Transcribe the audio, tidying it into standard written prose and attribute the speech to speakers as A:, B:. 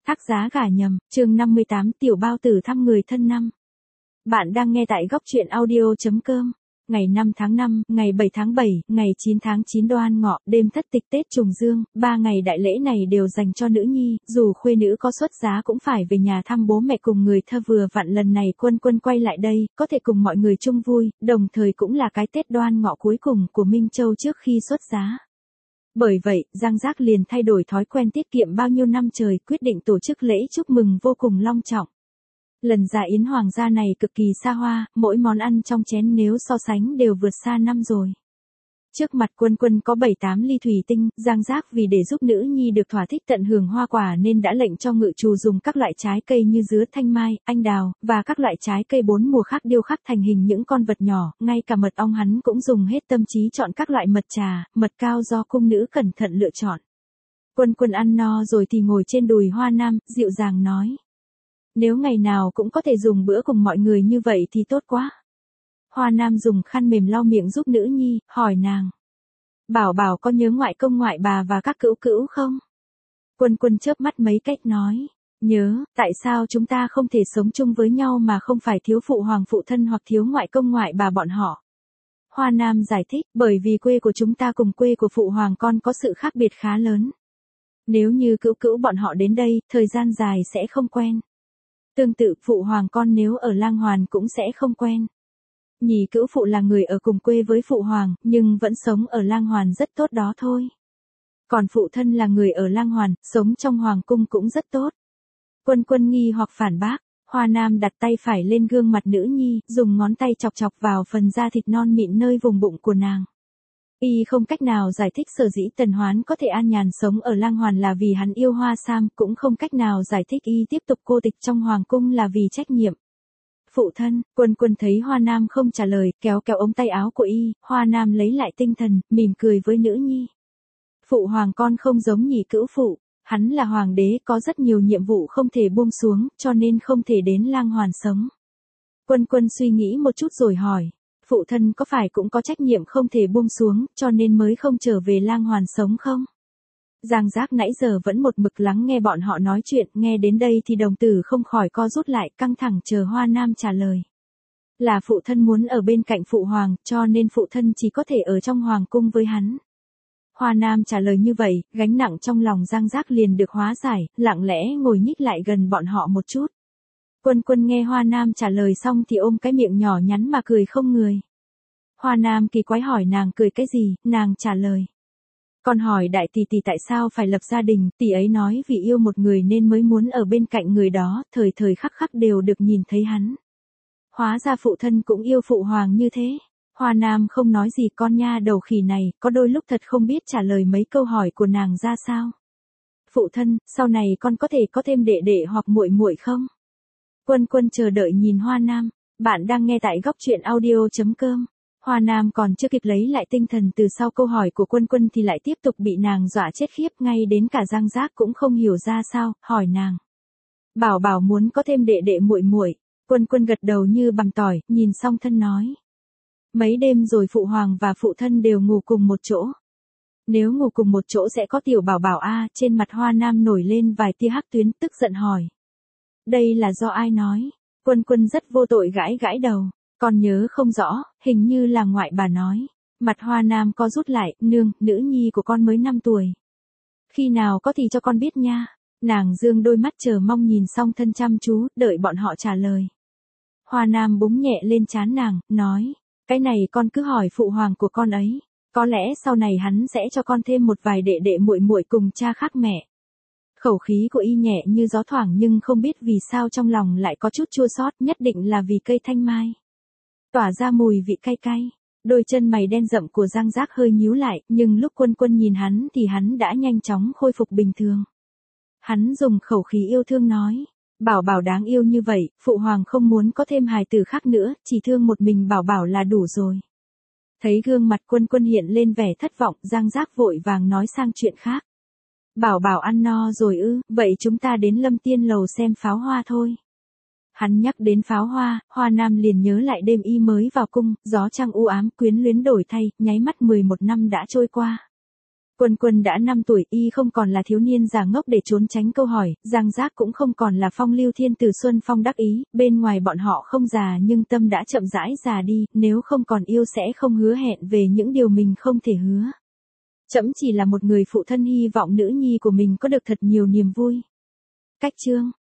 A: Thác giá gả nhầm, chương 58 tiểu bao tử thăm người thân năm. Bạn đang nghe tại góc truyện audio.com. Ngày 5 tháng 5, ngày 7 tháng 7, ngày 9 tháng 9 Đoan Ngọ, đêm thất tịch Tết Trùng Dương, 3 ngày đại lễ này đều dành cho nữ nhi, dù khuê nữ có xuất giá cũng phải về nhà thăm bố mẹ cùng người thân. Vừa vặn lần này Quân Quân quay lại đây, có thể cùng mọi người chung vui, đồng thời cũng là cái Tết Đoan Ngọ cuối cùng của Minh Châu trước khi xuất giá. Bởi vậy, Giang Giác liền thay đổi thói quen tiết kiệm bao nhiêu năm trời, quyết định tổ chức lễ chúc mừng vô cùng long trọng. Lần dạ yến hoàng gia này cực kỳ xa hoa, mỗi món ăn trong chén nếu so sánh đều vượt xa năm rồi. Trước mặt Quân Quân có 7-8 ly thủy tinh, Giang Giác vì để giúp nữ nhi được thỏa thích tận hưởng hoa quả nên đã lệnh cho ngự trù dùng các loại trái cây như dứa, thanh mai, anh đào, và các loại trái cây bốn mùa khác điêu khắc thành hình những con vật nhỏ, ngay cả mật ong hắn cũng dùng hết tâm trí chọn các loại mật trà, mật cao do cung nữ cẩn thận lựa chọn. Quân Quân ăn no rồi thì ngồi trên đùi Hoa Nam, dịu dàng nói. Nếu ngày nào cũng có thể dùng bữa cùng mọi người như vậy thì tốt quá. Hoa Nam dùng khăn mềm lau miệng giúp nữ nhi, hỏi nàng. Bảo Bảo có nhớ ngoại công ngoại bà và các cữu cữu không? Quân Quân chớp mắt mấy cách nói. Nhớ, tại sao chúng ta không thể sống chung với nhau mà không phải thiếu phụ hoàng phụ thân hoặc thiếu ngoại công ngoại bà bọn họ? Hoa Nam giải thích, bởi vì quê của chúng ta cùng quê của phụ hoàng con có sự khác biệt khá lớn. Nếu như cữu cữu bọn họ đến đây, thời gian dài sẽ không quen. Tương tự, phụ hoàng con nếu ở Lang Hoàn cũng sẽ không quen. Nhì cữu phụ là người ở cùng quê với phụ hoàng, nhưng vẫn sống ở Lang Hoàn rất tốt đó thôi. Còn phụ thân là người ở Lang Hoàn, sống trong hoàng cung cũng rất tốt. Quân Quân nghi hoặc phản bác, Hoa Nam đặt tay phải lên gương mặt nữ nhi, dùng ngón tay chọc chọc vào phần da thịt non mịn nơi vùng bụng của nàng. Y không cách nào giải thích sở dĩ Tần Hoán có thể an nhàn sống ở Lang Hoàn là vì hắn yêu Hoa Sam, cũng không cách nào giải thích Y tiếp tục cô tịch trong hoàng cung là vì trách nhiệm. Phụ thân, Quân Quân thấy Hoa Nam không trả lời, kéo kéo ống tay áo của Y, Hoa Nam lấy lại tinh thần, mỉm cười với nữ nhi. Phụ hoàng con không giống nhị cữu phụ, hắn là hoàng đế có rất nhiều nhiệm vụ không thể buông xuống, cho nên không thể đến Lang Hoàn sống. Quân Quân suy nghĩ một chút rồi hỏi. Phụ thân có phải cũng có trách nhiệm không thể buông xuống, cho nên mới không trở về Lang Hoàn sống không? Giang Giác nãy giờ vẫn một mực lắng nghe bọn họ nói chuyện, nghe đến đây thì đồng tử không khỏi co rút lại, căng thẳng chờ Hoa Nam trả lời. Là phụ thân muốn ở bên cạnh phụ hoàng, cho nên phụ thân chỉ có thể ở trong hoàng cung với hắn. Hoa Nam trả lời như vậy, gánh nặng trong lòng Giang Giác liền được hóa giải, lặng lẽ ngồi nhích lại gần bọn họ một chút. Quân Quân nghe Hoa Nam trả lời xong thì ôm cái miệng nhỏ nhắn mà cười không người. Hoa Nam kỳ quái hỏi nàng cười cái gì, nàng trả lời. Con hỏi đại tỷ tỷ tại sao phải lập gia đình, tỷ ấy nói vì yêu một người nên mới muốn ở bên cạnh người đó, thời thời khắc khắc đều được nhìn thấy hắn. Hóa ra phụ thân cũng yêu phụ hoàng như thế. Hoa Nam không nói gì, con nha đầu khỉ này, có đôi lúc thật không biết trả lời mấy câu hỏi của nàng ra sao. Phụ thân, sau này con có thể có thêm đệ đệ hoặc muội muội không? Quân Quân chờ đợi nhìn Hoa Nam. Bạn đang nghe tại góc truyện audio.com. Hoa Nam còn chưa kịp lấy lại tinh thần từ sau câu hỏi của Quân Quân thì lại tiếp tục bị nàng dọa chết khiếp, ngay đến cả Giang Giác cũng không hiểu ra sao, hỏi nàng. Bảo Bảo muốn có thêm đệ đệ muội muội. Quân Quân gật đầu như bằng tỏi, nhìn song thân nói. Mấy đêm rồi phụ hoàng và phụ thân đều ngủ cùng một chỗ. Nếu ngủ cùng một chỗ sẽ có tiểu Bảo Bảo a. Trên mặt Hoa Nam nổi lên vài tia hắc tuyến, tức giận hỏi. Đây là do ai nói? Quân Quân rất vô tội gãi gãi đầu. Con nhớ không rõ, hình như là ngoại bà nói. Mặt Hoa Nam co rút lại, nương, nữ nhi của con mới 5 tuổi. Khi nào có thì cho con biết nha. Nàng dương đôi mắt chờ mong nhìn song thân chăm chú, đợi bọn họ trả lời. Hoa Nam búng nhẹ lên trán nàng, nói. Cái này con cứ hỏi phụ hoàng của con ấy. Có lẽ sau này hắn sẽ cho con thêm một vài đệ đệ muội muội cùng cha khác mẹ. Khẩu khí của Y nhẹ như gió thoảng nhưng không biết vì sao trong lòng lại có chút chua xót, nhất định là vì cây thanh mai. Tỏa ra mùi vị cay cay. Đôi chân mày đen rậm của Giang Giác hơi nhíu lại, nhưng lúc Quân Quân nhìn hắn thì hắn đã nhanh chóng khôi phục bình thường. Hắn dùng khẩu khí yêu thương nói. Bảo Bảo đáng yêu như vậy, phụ hoàng không muốn có thêm hài tử khác nữa, chỉ thương một mình Bảo Bảo là đủ rồi. Thấy gương mặt Quân Quân hiện lên vẻ thất vọng, Giang Giác vội vàng nói sang chuyện khác. Bảo Bảo ăn no rồi ư, vậy chúng ta đến Lâm Tiên Lầu xem pháo hoa thôi. Hắn nhắc đến pháo hoa, Hoa Nam liền nhớ lại đêm Y mới vào cung, gió trăng u ám, quyến luyến đổi thay, nháy mắt 11 năm đã trôi qua. Quân Quân đã 5 tuổi, y không còn là thiếu niên già ngốc để trốn tránh câu hỏi, Giang Giác cũng không còn là phong lưu thiên tử xuân phong đắc ý, bên ngoài bọn họ không già nhưng tâm đã chậm rãi già đi, nếu không còn yêu sẽ không hứa hẹn về những điều mình không thể hứa. Trẫm chỉ là một người phụ thân hy vọng nữ nhi của mình có được thật nhiều niềm vui. Cách chương